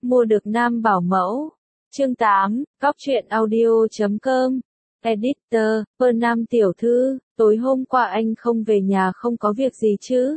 Mua được nam bảo mẫu. Chương 8, Cóc truyện audio.com. Editor, Nam tiểu thư, tối hôm qua anh không về nhà không có việc gì chứ?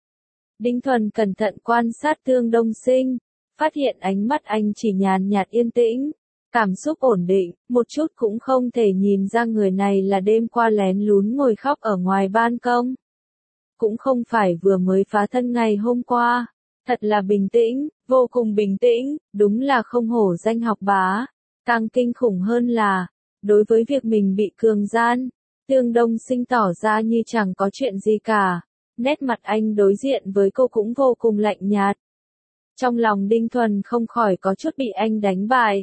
Đinh Thuần cẩn thận quan sát Tương Đông Sinh, phát hiện ánh mắt anh chỉ nhàn nhạt yên tĩnh, cảm xúc ổn định, một chút cũng không thể nhìn ra người này là đêm qua lén lún ngồi khóc ở ngoài ban công. Cũng không phải vừa mới phá thân ngày hôm qua, thật là bình tĩnh, vô cùng bình tĩnh, đúng là không hổ danh học bá. Càng kinh khủng hơn là, đối với việc mình bị cường gian, Tương Đông Sinh tỏ ra như chẳng có chuyện gì cả. Nét mặt anh đối diện với cô cũng vô cùng lạnh nhạt. Trong lòng Đinh Thuần không khỏi có chút bị anh đánh bại.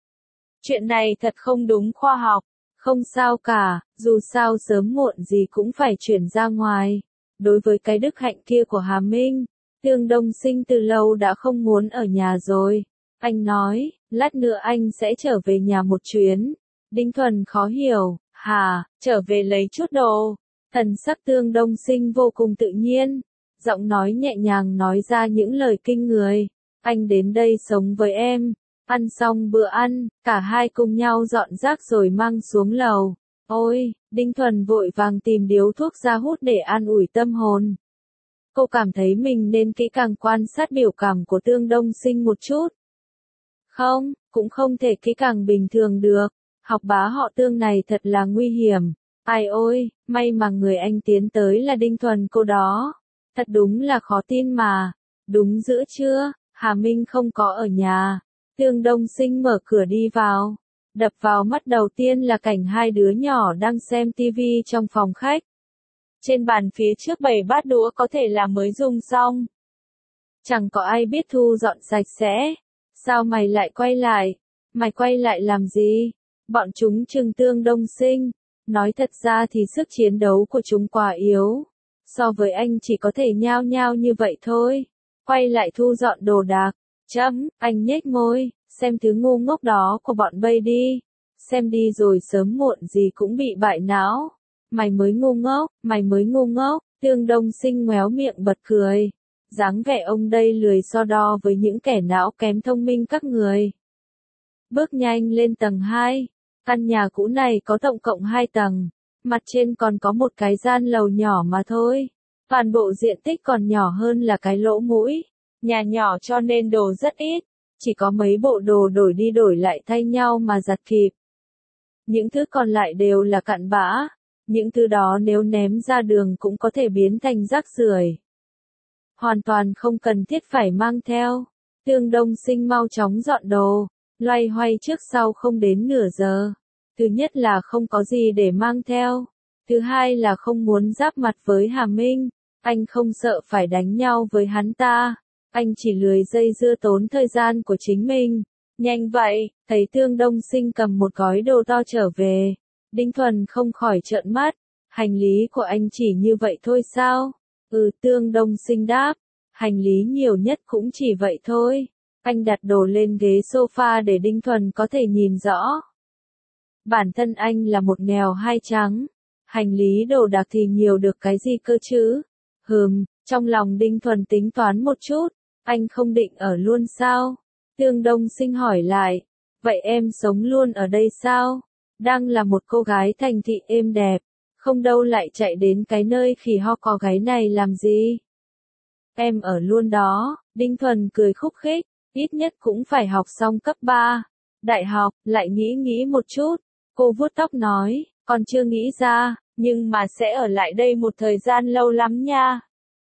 Chuyện này thật không đúng khoa học. Không sao cả, dù sao sớm muộn gì cũng phải chuyển ra ngoài. Đối với cái đức hạnh kia của Hà Minh, Tương Đông Sinh từ lâu đã không muốn ở nhà rồi. Anh nói, lát nữa anh sẽ trở về nhà một chuyến. Đinh Thuần khó hiểu, hả, trở về lấy chút đồ. Thần sắc Tương Đông Sinh vô cùng tự nhiên, giọng nói nhẹ nhàng nói ra những lời kinh người. Anh đến đây sống với em. Ăn xong bữa ăn, cả hai cùng nhau dọn rác rồi mang xuống lầu. Ôi, Đinh Thuần vội vàng tìm điếu thuốc ra hút để an ủi tâm hồn. Cô cảm thấy mình nên kỹ càng quan sát biểu cảm của Tương Đông Sinh một chút. Không, cũng không thể kỹ càng bình thường được. Học bá họ Tương này thật là nguy hiểm. Ai ôi, may mà người anh tiến tới là Đinh Thuần cô đó. Thật đúng là khó tin mà. Đúng giữa trưa, Hà Minh không có ở nhà. Tương Đông Sinh mở cửa đi vào. Đập vào mắt đầu tiên là cảnh hai đứa nhỏ đang xem tivi trong phòng khách. Trên bàn phía trước bày bát đũa có thể là mới dùng xong. Chẳng có ai biết thu dọn sạch sẽ. Sao mày lại quay lại? Mày quay lại làm gì? Bọn chúng trừng Tương Đông Sinh. Nói thật ra thì sức chiến đấu của chúng quá yếu. So với anh chỉ có thể nhao nhao như vậy thôi. Quay lại thu dọn đồ đạc. Anh nhếch môi, xem thứ ngu ngốc đó của bọn bay đi. Xem đi rồi sớm muộn gì cũng bị bại não. Mày mới ngu ngốc, Tương Đông Sinh ngoéo miệng bật cười. Dáng vẻ ông đây lười so đo với những kẻ não kém thông minh các người. Bước nhanh lên tầng 2. Căn nhà cũ này có tổng cộng 2 tầng. Mặt trên còn có một cái gian lầu nhỏ mà thôi. Toàn bộ diện tích còn nhỏ hơn là cái lỗ mũi. Nhà nhỏ cho nên đồ rất ít. Chỉ có mấy bộ đồ đổi đi đổi lại thay nhau mà giặt kịp. Những thứ còn lại đều là cặn bã. Những thứ đó nếu ném ra đường cũng có thể biến thành rác rưởi. Hoàn toàn không cần thiết phải mang theo. Tương Đông Sinh mau chóng dọn đồ. Loay hoay trước sau không đến nửa giờ. Thứ nhất là không có gì để mang theo. Thứ hai là không muốn giáp mặt với Hà Minh. Anh không sợ phải đánh nhau với hắn ta. Anh chỉ lười dây dưa tốn thời gian của chính mình. Nhanh vậy, thấy Tương Đông Sinh cầm một gói đồ to trở về. Đinh Thuần không khỏi trợn mắt. Hành lý của anh chỉ như vậy thôi sao? Tương Đông Sinh đáp. Hành lý nhiều nhất cũng chỉ vậy thôi. Anh đặt đồ lên ghế sofa để Đinh Thuần có thể nhìn rõ. Bản thân anh là một nghèo hai trắng. Hành lý đồ đạc thì nhiều được cái gì cơ chứ? Trong lòng Đinh Thuần tính toán một chút. Anh không định ở luôn sao? Tương Đông Sinh hỏi lại. Vậy em sống luôn ở đây sao? Đang là một cô gái thành thị êm đẹp. Không đâu lại chạy đến cái nơi khỉ ho có gáy này làm gì? Em ở luôn đó. Đinh Thuần cười khúc khích. Ít nhất cũng phải học xong cấp 3. Đại học, lại nghĩ một chút. Cô vuốt tóc nói, còn chưa nghĩ ra, nhưng mà sẽ ở lại đây một thời gian lâu lắm nha.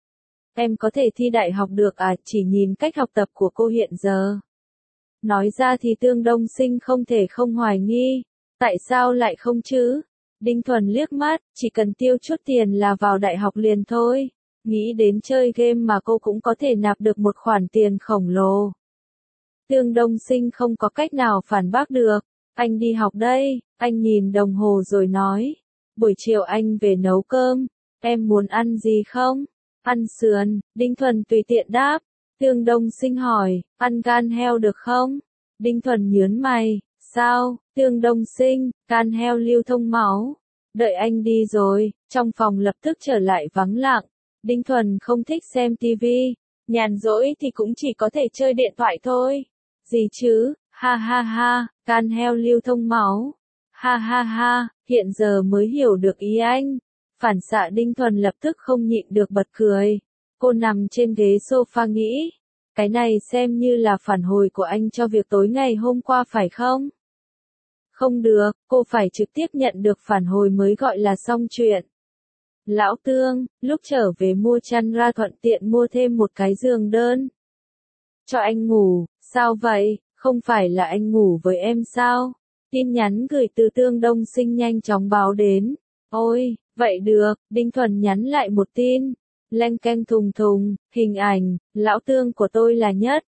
Em có thể thi đại học được à, chỉ nhìn cách học tập của cô hiện giờ. Nói ra thì Tương Đông Sinh không thể không hoài nghi. Tại sao lại không chứ? Đinh Thuần liếc mắt, chỉ cần tiêu chút tiền là vào đại học liền thôi. Nghĩ đến chơi game mà cô cũng có thể nạp được một khoản tiền khổng lồ. Tương Đông Sinh không có cách nào phản bác được. Anh đi học đây, anh nhìn đồng hồ rồi nói. Buổi chiều anh về nấu cơm, em muốn ăn gì không? Ăn sườn, Đinh Thuần tùy tiện đáp. Tương Đông Sinh hỏi, ăn gan heo được không? Đinh Thuần nhớn mày, sao? Tương Đông Sinh, gan heo lưu thông máu. Đợi anh đi rồi, trong phòng lập tức trở lại vắng lặng. Đinh Thuần không thích xem tivi, nhàn rỗi thì cũng chỉ có thể chơi điện thoại thôi. Gì chứ, ha ha ha, can heo lưu thông máu. Ha ha ha, hiện giờ mới hiểu được ý anh. Phản xạ Đinh Thuần lập tức không nhịn được bật cười. Cô nằm trên ghế sofa nghĩ. Cái này xem như là phản hồi của anh cho việc tối ngày hôm qua phải không? Không được, cô phải trực tiếp nhận được phản hồi mới gọi là xong chuyện. Lão Tương, lúc trở về mua chăn ra thuận tiện mua thêm một cái giường đơn. Cho anh ngủ, sao vậy, không phải là anh ngủ với em sao? Tin nhắn gửi từ Tương Đông Sinh nhanh chóng báo đến. Ôi, vậy được, Đinh Thuần nhắn lại một tin. Leng keng thùng thùng, hình ảnh, lão Tương của tôi là nhất.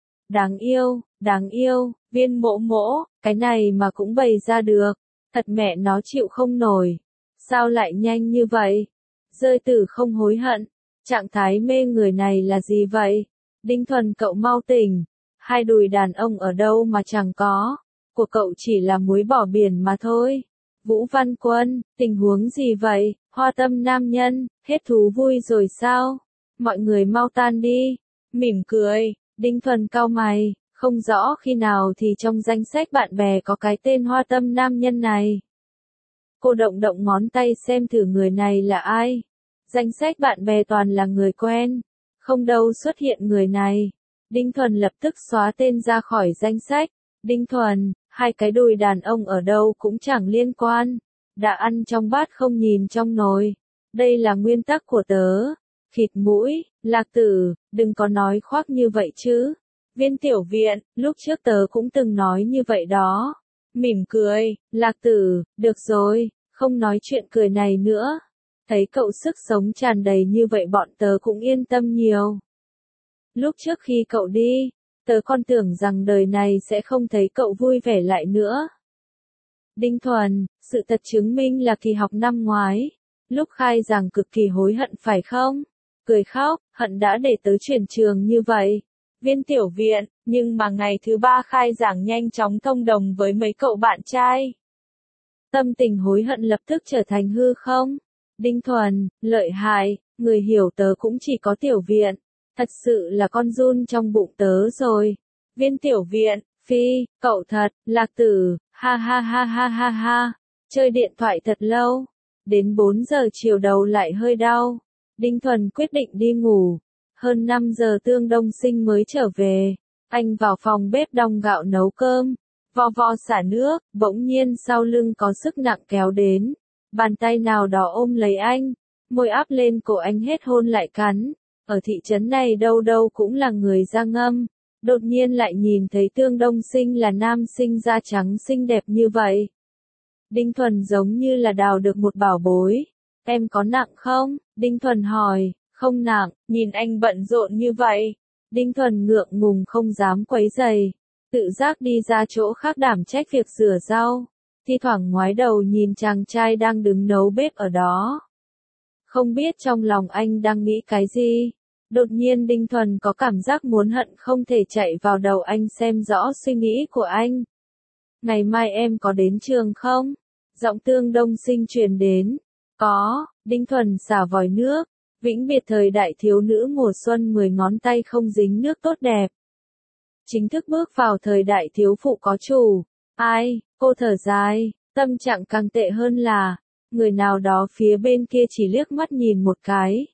Đáng yêu, viên mỗ mỗ, cái này mà cũng bày ra được. Thật mẹ nó chịu không nổi. Sao lại nhanh như vậy? Rơi tử không hối hận. Trạng thái mê người này là gì vậy? Đinh Thuần cậu mau tỉnh. Hai đùi đàn ông ở đâu mà chẳng có. Của cậu chỉ là muối bỏ biển mà thôi. Vũ Văn Quân, tình huống gì vậy? Hoa tâm nam nhân, hết thú vui rồi sao? Mọi người mau tan đi. Mỉm cười, Đinh Thuần cau mày, không rõ khi nào thì trong danh sách bạn bè có cái tên hoa tâm nam nhân này. Cô động động ngón tay xem thử người này là ai. Danh sách bạn bè toàn là người quen. Không đâu xuất hiện người này. Đinh Thuần lập tức xóa tên ra khỏi danh sách. Đinh Thuần, hai cái đùi đàn ông ở đâu cũng chẳng liên quan. Đã ăn trong bát không nhìn trong nồi. Đây là nguyên tắc của tớ. Khịt mũi, Lạc Tử, đừng có nói khoác như vậy chứ. Viên tiểu viện, lúc trước tớ cũng từng nói như vậy đó. Mỉm cười, Lạc Tử, được rồi, không nói chuyện cười này nữa. Thấy cậu sức sống tràn đầy như vậy bọn tớ cũng yên tâm nhiều. Lúc trước khi cậu đi, tớ còn tưởng rằng đời này sẽ không thấy cậu vui vẻ lại nữa. Đinh Thuần, sự thật chứng minh là kỳ học năm ngoái. Lúc khai giảng cực kỳ hối hận phải không? Cười khóc, hận đã để tớ chuyển trường như vậy. Viên tiểu viện, nhưng mà ngày thứ ba khai giảng nhanh chóng thông đồng với mấy cậu bạn trai. Tâm tình hối hận lập tức trở thành hư không? Đinh Thuần, lợi hại, người hiểu tớ cũng chỉ có tiểu viện. Thật sự là con giun trong bụng tớ rồi. Viên tiểu viện, phi, cậu thật, Lạc Tử, ha ha ha ha ha ha. Chơi điện thoại thật lâu. Đến 4 giờ chiều đầu lại hơi đau. Đinh Thuần quyết định đi ngủ. Hơn 5 giờ Tương Đông Sinh mới trở về. Anh vào phòng bếp đong gạo nấu cơm. Vo vo xả nước, bỗng nhiên sau lưng có sức nặng kéo đến. Bàn tay nào đó ôm lấy anh. Môi áp lên cổ anh hết hôn lại cắn. Ở thị trấn này đâu đâu cũng là người da ngâm. Đột nhiên lại nhìn thấy Tương Đông Sinh là nam sinh da trắng xinh đẹp như vậy. Đinh Thuần giống như là đào được một bảo bối. Em có nặng không? Đinh Thuần hỏi. Không nặng, nhìn anh bận rộn như vậy. Đinh Thuần ngượng ngùng không dám quấy giày. Tự giác đi ra chỗ khác đảm trách việc rửa rau. Thi thoảng ngoái đầu nhìn chàng trai đang đứng nấu bếp ở đó. Không biết trong lòng anh đang nghĩ cái gì. Đột nhiên Đinh Thuần có cảm giác muốn hận không thể chạy vào đầu anh xem rõ suy nghĩ của anh. Ngày mai em có đến trường không? Giọng Tương Đông Sinh truyền đến. Có, Đinh Thuần xả vòi nước. Vĩnh biệt thời đại thiếu nữ mùa xuân 10 ngón tay không dính nước tốt đẹp. Chính thức bước vào thời đại thiếu phụ có chủ. Ai, cô thở dài, tâm trạng càng tệ hơn là, người nào đó phía bên kia chỉ liếc mắt nhìn một cái.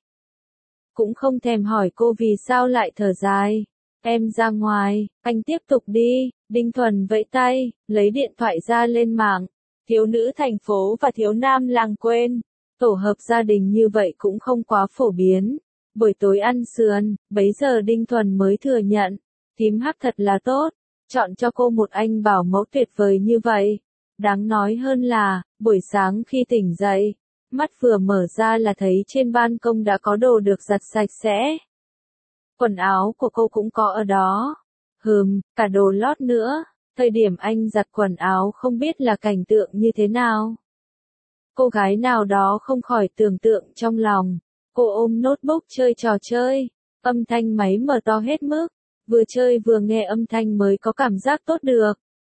Cũng không thèm hỏi cô vì sao lại thở dài. Em ra ngoài, anh tiếp tục đi. Đinh Thuần vẫy tay, lấy điện thoại ra lên mạng. Thiếu nữ thành phố và thiếu nam làng quên. Tổ hợp gia đình như vậy cũng không quá phổ biến. Buổi tối ăn sườn, bấy giờ Đinh Thuần mới thừa nhận. Thím Hắc thật là tốt. Chọn cho cô một anh bảo mẫu tuyệt vời như vậy. Đáng nói hơn là, buổi sáng khi tỉnh dậy, mắt vừa mở ra là thấy trên ban công đã có đồ được giặt sạch sẽ. Quần áo của cô cũng có ở đó. Cả đồ lót nữa. Thời điểm anh giặt quần áo không biết là cảnh tượng như thế nào. Cô gái nào đó không khỏi tưởng tượng trong lòng. Cô ôm notebook chơi trò chơi. Âm thanh máy mở to hết mức. Vừa chơi vừa nghe âm thanh mới có cảm giác tốt được.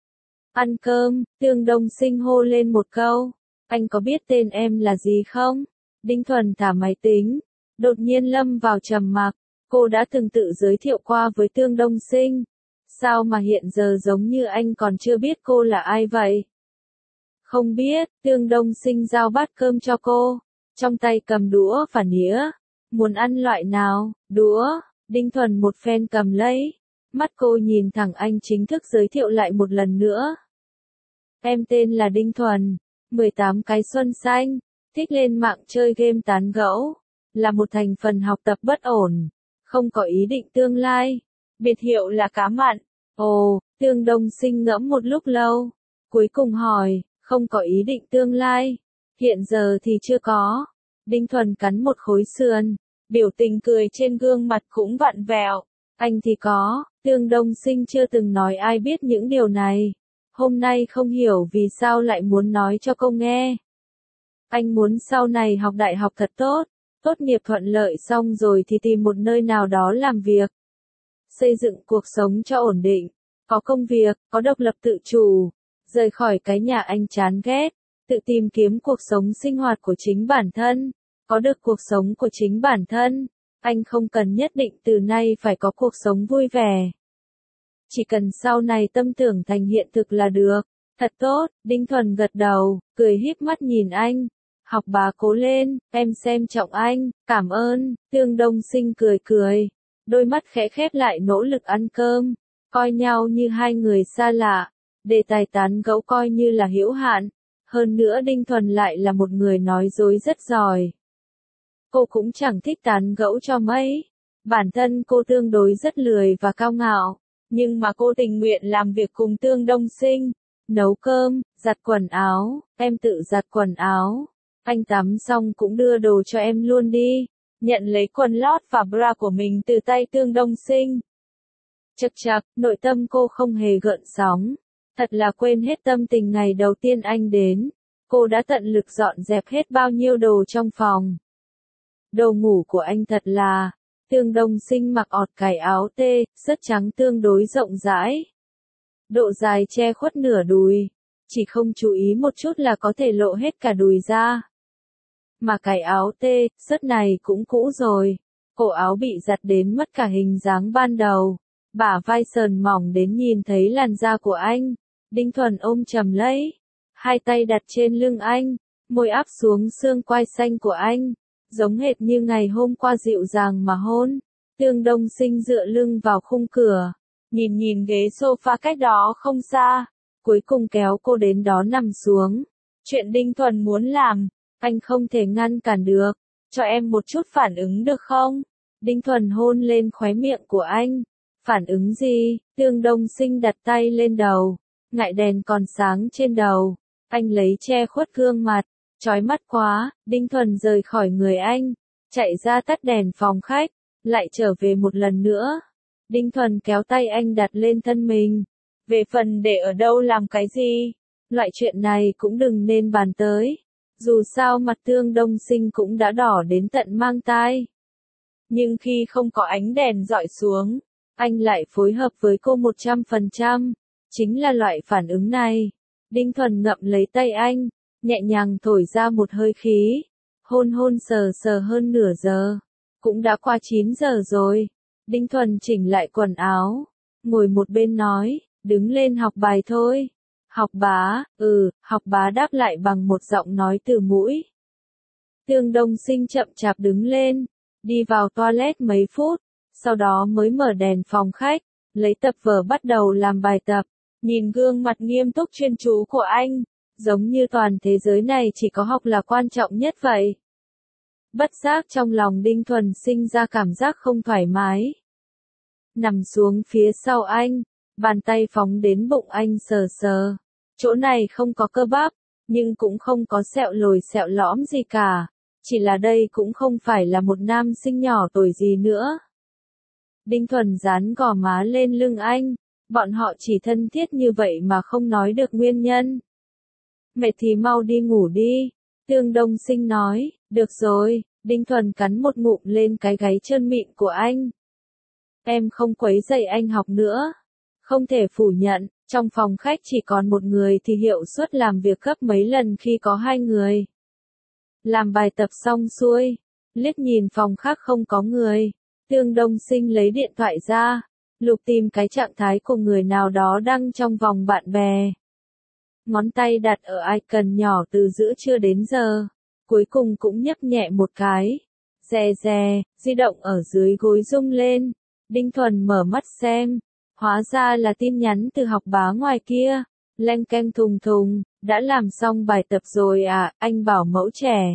Ăn cơm, Tương Đông Sinh hô lên một câu. Anh có biết tên em là gì không? Đinh Thuần thả máy tính. Đột nhiên lâm vào trầm mặc. Cô đã từng tự giới thiệu qua với Tương Đông Sinh. Sao mà hiện giờ giống như anh còn chưa biết cô là ai vậy? Không biết, Tương Đông Sinh giao bát cơm cho cô, trong tay cầm đũa và nĩa. Muốn ăn loại nào? Đũa. Đinh Thuần một phen cầm lấy. Mắt cô nhìn thẳng anh chính thức giới thiệu lại một lần nữa. Em tên là Đinh Thuần, 18 cái xuân xanh, thích lên mạng chơi game tán gẫu, là một thành phần học tập bất ổn, không có ý định tương lai. Biệt hiệu là cá mặn. Ồ, Tương Đông Sinh ngẫm một lúc lâu, cuối cùng hỏi, không có ý định tương lai. Hiện giờ thì chưa có. Đinh Thuần cắn một khối sườn, biểu tình cười trên gương mặt cũng vặn vẹo. Anh thì có. Tương Đông Sinh chưa từng nói ai biết những điều này. Hôm nay không hiểu vì sao lại muốn nói cho cô nghe. Anh muốn sau này học đại học thật tốt, tốt nghiệp thuận lợi xong rồi thì tìm một nơi nào đó làm việc. Xây dựng cuộc sống cho ổn định, có công việc, có độc lập tự chủ, rời khỏi cái nhà anh chán ghét, tự tìm kiếm cuộc sống sinh hoạt của chính bản thân, có được cuộc sống của chính bản thân. Anh không cần nhất định từ nay phải có cuộc sống vui vẻ. Chỉ cần sau này tâm tưởng thành hiện thực là được. Thật tốt, Đinh Thuần gật đầu, cười híp mắt nhìn anh. Học bá cố lên, em xem trọng anh, cảm ơn. Tương Đông Sinh cười cười, đôi mắt khẽ khép lại nỗ lực ăn cơm, coi nhau như hai người xa lạ. Đề tài tán gẫu coi như là hữu hạn. Hơn nữa Đinh Thuần lại là một người nói dối rất giỏi. Cô cũng chẳng thích tán gẫu cho mấy. Bản thân cô tương đối rất lười và cao ngạo. Nhưng mà cô tình nguyện làm việc cùng Tương Đông Sinh. Nấu cơm, giặt quần áo, em tự giặt quần áo. Anh tắm xong cũng đưa đồ cho em luôn đi. Nhận lấy quần lót và bra của mình từ tay Tương Đông Sinh. Chậc chậc, nội tâm cô không hề gợn sóng. Thật là quên hết tâm tình ngày đầu tiên anh đến. Cô đã tận lực dọn dẹp hết bao nhiêu đồ trong phòng. Đồ ngủ của anh thật là... Tương Đông Sinh mặc ọt cài áo tê, sớt trắng tương đối rộng rãi. Độ dài che khuất nửa đùi. Chỉ không chú ý một chút là có thể lộ hết cả đùi ra. Mà cài áo tê, sớt này cũng cũ rồi. Cổ áo bị giặt đến mất cả hình dáng ban đầu. Bả vai sờn mỏng đến nhìn thấy làn da của anh. Đinh Thuần ôm chầm lấy. Hai tay đặt trên lưng anh. Môi áp xuống xương quai xanh của anh. Giống hệt như ngày hôm qua dịu dàng mà hôn. Tương Đông Sinh dựa lưng vào khung cửa. Nhìn ghế sofa cách đó không xa. Cuối cùng kéo cô đến đó nằm xuống. Chuyện Đinh Thuần muốn làm, anh không thể ngăn cản được. Cho em một chút phản ứng được không? Đinh Thuần hôn lên khóe miệng của anh. Phản ứng gì? Tương Đông Sinh đặt tay lên đầu. Ngại đèn còn sáng trên đầu. Anh lấy che khuất gương mặt. Chói mắt quá, Đinh Thuần rời khỏi người anh. Chạy ra tắt đèn phòng khách. Lại trở về một lần nữa. Đinh Thuần kéo tay anh đặt lên thân mình. Về phần để ở đâu làm cái gì? Loại chuyện này cũng đừng nên bàn tới. Dù sao mặt Tương Đông Sinh cũng đã đỏ đến tận mang tai. Nhưng khi không có ánh đèn dọi xuống, anh lại phối hợp với cô 100%. Chính là loại phản ứng này. Đinh Thuần ngậm lấy tay anh, nhẹ nhàng thổi ra một hơi khí. Hôn hôn sờ sờ hơn nửa giờ. Cũng đã qua 9 giờ rồi. Đinh Thuần chỉnh lại quần áo. Ngồi một bên nói, đứng lên học bài thôi. Học bá, học bá đáp lại bằng một giọng nói từ mũi. Tương Đông Sinh chậm chạp đứng lên, đi vào toilet mấy phút, sau đó mới mở đèn phòng khách, lấy tập vở bắt đầu làm bài tập. Nhìn gương mặt nghiêm túc chuyên chú của anh, giống như toàn thế giới này chỉ có học là quan trọng nhất vậy. Bất giác trong lòng Đinh Thuần sinh ra cảm giác không thoải mái. Nằm xuống phía sau anh, bàn tay phóng đến bụng anh sờ sờ. Chỗ này không có cơ bắp, nhưng cũng không có sẹo lồi sẹo lõm gì cả. Chỉ là đây cũng không phải là một nam sinh nhỏ tuổi gì nữa. Đinh Thuần dán gò má lên lưng anh. Bọn họ chỉ thân thiết như vậy mà không nói được nguyên nhân. Mệt thì mau đi ngủ đi. Tương Đông Sinh nói, được rồi. Đinh Thuần cắn một ngụm lên cái gáy trơn mịn của anh. Em không quấy rầy anh học nữa. Không thể phủ nhận, trong phòng khách chỉ còn một người thì hiệu suất làm việc gấp mấy lần khi có hai người. Làm bài tập xong xuôi, liếc nhìn phòng khác không có người. Tương Đông Sinh lấy điện thoại ra, Lục tìm cái trạng thái của người nào đó đăng trong vòng bạn bè. Ngón tay đặt ở icon nhỏ từ giữa trưa đến giờ. Cuối cùng cũng nhấp nhẹ một cái. Rè rè, di động ở dưới gối rung lên. Đinh Thuần mở mắt xem. Hóa ra là tin nhắn từ học bá ngoài kia. Leng keng thùng thùng, đã làm xong bài tập rồi à, anh bảo mẫu trẻ.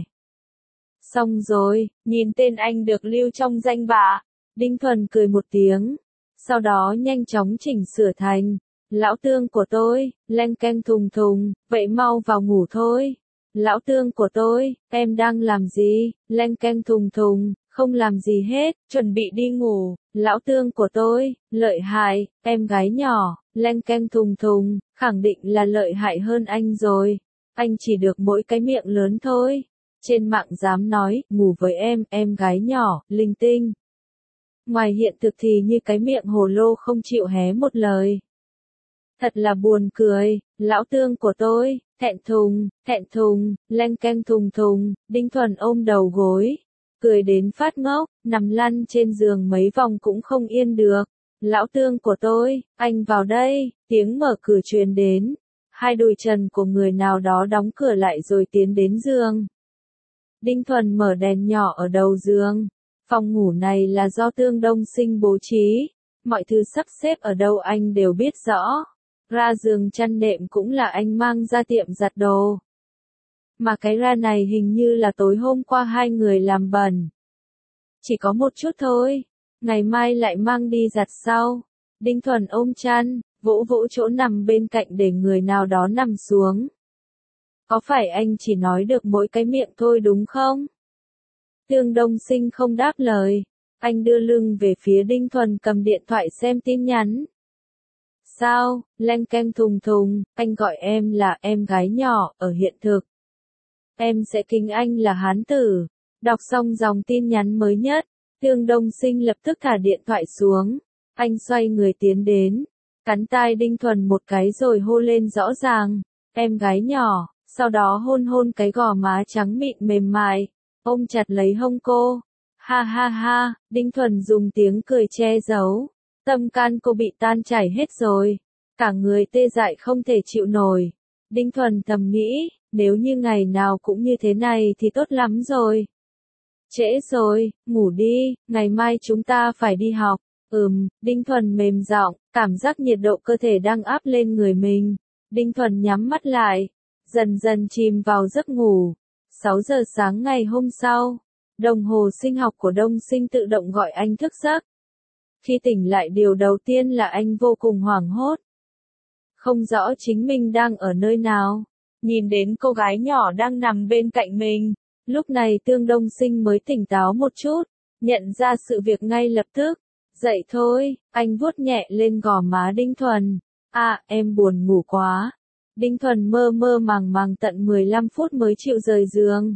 Xong rồi, nhìn tên anh được lưu trong danh bạ. Đinh Thuần cười một tiếng. Sau đó nhanh chóng chỉnh sửa thành. Lão Tương của tôi, leng keng thùng thùng, vậy mau vào ngủ thôi. Lão Tương của tôi, em đang làm gì, leng keng thùng thùng, không làm gì hết, chuẩn bị đi ngủ. Lão Tương của tôi, lợi hại, em gái nhỏ, leng keng thùng thùng, khẳng định là lợi hại hơn anh rồi. Anh chỉ được mỗi cái miệng lớn thôi. Trên mạng dám nói, ngủ với em gái nhỏ, linh tinh. Ngoài hiện thực thì như cái miệng hồ lô không chịu hé một lời. Thật là buồn cười, lão Tương của tôi, thẹn thùng, leng keng thùng thùng, Đinh Thuần ôm đầu gối. Cười đến phát ngốc, nằm lăn trên giường mấy vòng cũng không yên được. Lão Tương của tôi, anh vào đây, tiếng mở cửa truyền đến. Hai đùi trần của người nào đó đóng cửa lại rồi tiến đến giường. Đinh Thuần mở đèn nhỏ ở đầu giường. Phòng ngủ này là do Tương Đông Sinh bố trí. Mọi thứ sắp xếp ở đâu anh đều biết rõ. Ra giường chăn nệm cũng là anh mang ra tiệm giặt đồ. Mà cái ra này hình như là tối hôm qua hai người làm bẩn. Chỉ có một chút thôi. Ngày mai lại mang đi giặt sau. Đinh Thuần ôm chăn, vỗ vỗ chỗ nằm bên cạnh để người nào đó nằm xuống. Có phải anh chỉ nói được mỗi cái miệng thôi đúng không? Tương Đông Sinh không đáp lời. Anh đưa lưng về phía Đinh Thuần cầm điện thoại xem tin nhắn. Sao, leng keng thùng thùng, anh gọi em là em gái nhỏ, ở hiện thực. Em sẽ kính anh là hán tử. Đọc xong dòng tin nhắn mới nhất, Tương Đông Sinh lập tức thả điện thoại xuống. Anh xoay người tiến đến, cắn tai Đinh Thuần một cái rồi hô lên rõ ràng. Em gái nhỏ, sau đó hôn hôn cái gò má trắng mịn mềm mại, ôm chặt lấy hông cô. Ha ha ha, Đinh Thuần dùng tiếng cười che giấu. Tâm can cô bị tan chảy hết rồi. Cả người tê dại không thể chịu nổi. Đinh Thuần thầm nghĩ, nếu như ngày nào cũng như thế này thì tốt lắm rồi. Trễ rồi, ngủ đi, ngày mai chúng ta phải đi học. Đinh Thuần mềm giọng, cảm giác nhiệt độ cơ thể đang áp lên người mình. Đinh Thuần nhắm mắt lại, dần dần chìm vào giấc ngủ. 6 giờ sáng ngày hôm sau, đồng hồ sinh học của Đông Sinh tự động gọi anh thức giấc. Khi tỉnh lại điều đầu tiên là anh vô cùng hoảng hốt. Không rõ chính mình đang ở nơi nào. Nhìn đến cô gái nhỏ đang nằm bên cạnh mình. Lúc này Tương Đông Sinh mới tỉnh táo một chút. Nhận ra sự việc ngay lập tức. Dậy thôi, anh vuốt nhẹ lên gò má Đinh Thuần. À, em buồn ngủ quá. Đinh Thuần mơ mơ màng màng tận 15 phút mới chịu rời giường.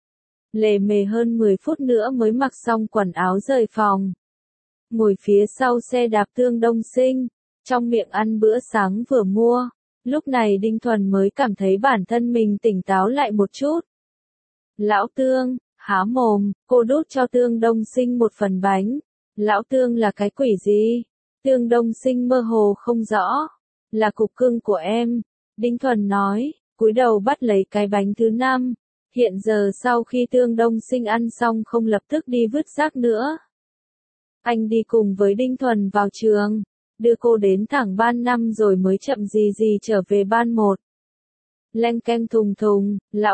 Lề mề hơn 10 phút nữa mới mặc xong quần áo rời phòng. Ngồi phía sau xe đạp Tương Đông Sinh, trong miệng ăn bữa sáng vừa mua. Lúc này Đinh Thuần mới cảm thấy bản thân mình tỉnh táo lại một chút. Lão Tương, há mồm, cô đút cho Tương Đông Sinh một phần bánh. Lão Tương là cái quỷ gì? Tương Đông Sinh mơ hồ không rõ. Là cục cưng của em. Đinh Thuần nói, cúi đầu bắt lấy cái bánh thứ 5. Hiện giờ sau khi Tương Đông Sinh ăn xong không lập tức đi vứt rác nữa. Anh đi cùng với Đinh Thuần vào trường, đưa cô đến thẳng ban 5 rồi mới chậm gì gì trở về ban 1. Leng keng thùng thùng, lão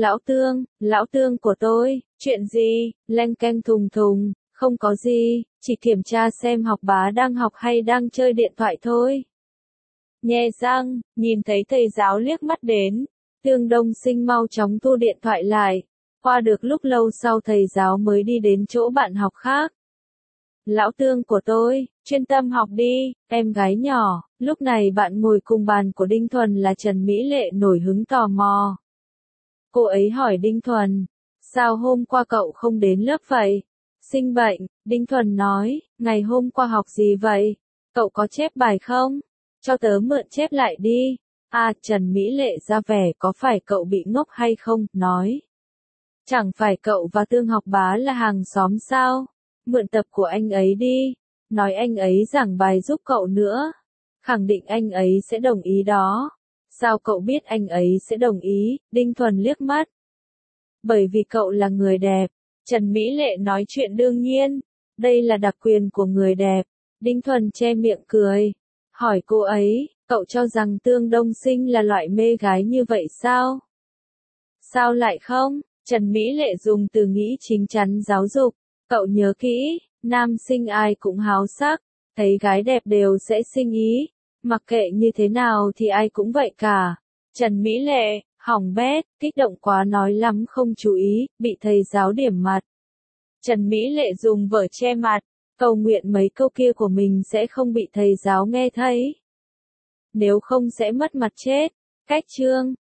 Tương của tôi, chuyện gì, leng keng thùng thùng, không có gì, chỉ kiểm tra xem học bá đang học hay đang chơi điện thoại thôi. Nhe răng, nhìn thấy thầy giáo liếc mắt đến, Tương Đông Sinh mau chóng thu điện thoại lại. Qua được lúc lâu sau thầy giáo mới đi đến chỗ bạn học khác. Lão Tương của tôi, chuyên tâm học đi, em gái nhỏ. Lúc này bạn ngồi cùng bàn của Đinh Thuần là Trần Mỹ Lệ nổi hứng tò mò. Cô ấy hỏi Đinh Thuần, sao hôm qua cậu không đến lớp vậy? Sinh bệnh, Đinh Thuần nói, ngày hôm qua học gì vậy? Cậu có chép bài không? Cho tớ mượn chép lại đi. À, Trần Mỹ Lệ ra vẻ có phải cậu bị ngốc hay không, nói. Chẳng phải cậu và Tương học bá là hàng xóm sao? Mượn tập của anh ấy đi. nói anh ấy giảng bài giúp cậu nữa. Khẳng định anh ấy sẽ đồng ý đó. Sao cậu biết anh ấy sẽ đồng ý? Đinh Thuần liếc mắt. Bởi vì cậu là người đẹp. Trần Mỹ Lệ nói chuyện đương nhiên. Đây là đặc quyền của người đẹp. Đinh Thuần che miệng cười. Hỏi cô ấy, cậu cho rằng Tương Đông Sinh là loại mê gái như vậy sao? Sao lại không? Trần Mỹ Lệ dùng từ nghĩ chính chắn giáo dục. Cậu nhớ kỹ, nam sinh ai cũng háo sắc. Thấy gái đẹp đều sẽ sinh ý. Mặc kệ như thế nào thì ai cũng vậy cả. Trần Mỹ Lệ, hỏng bét, kích động quá nói lắm không chú ý, bị thầy giáo điểm mặt. Trần Mỹ Lệ dùng vở che mặt, cầu nguyện mấy câu kia của mình sẽ không bị thầy giáo nghe thấy. Nếu không sẽ mất mặt chết. Cách chương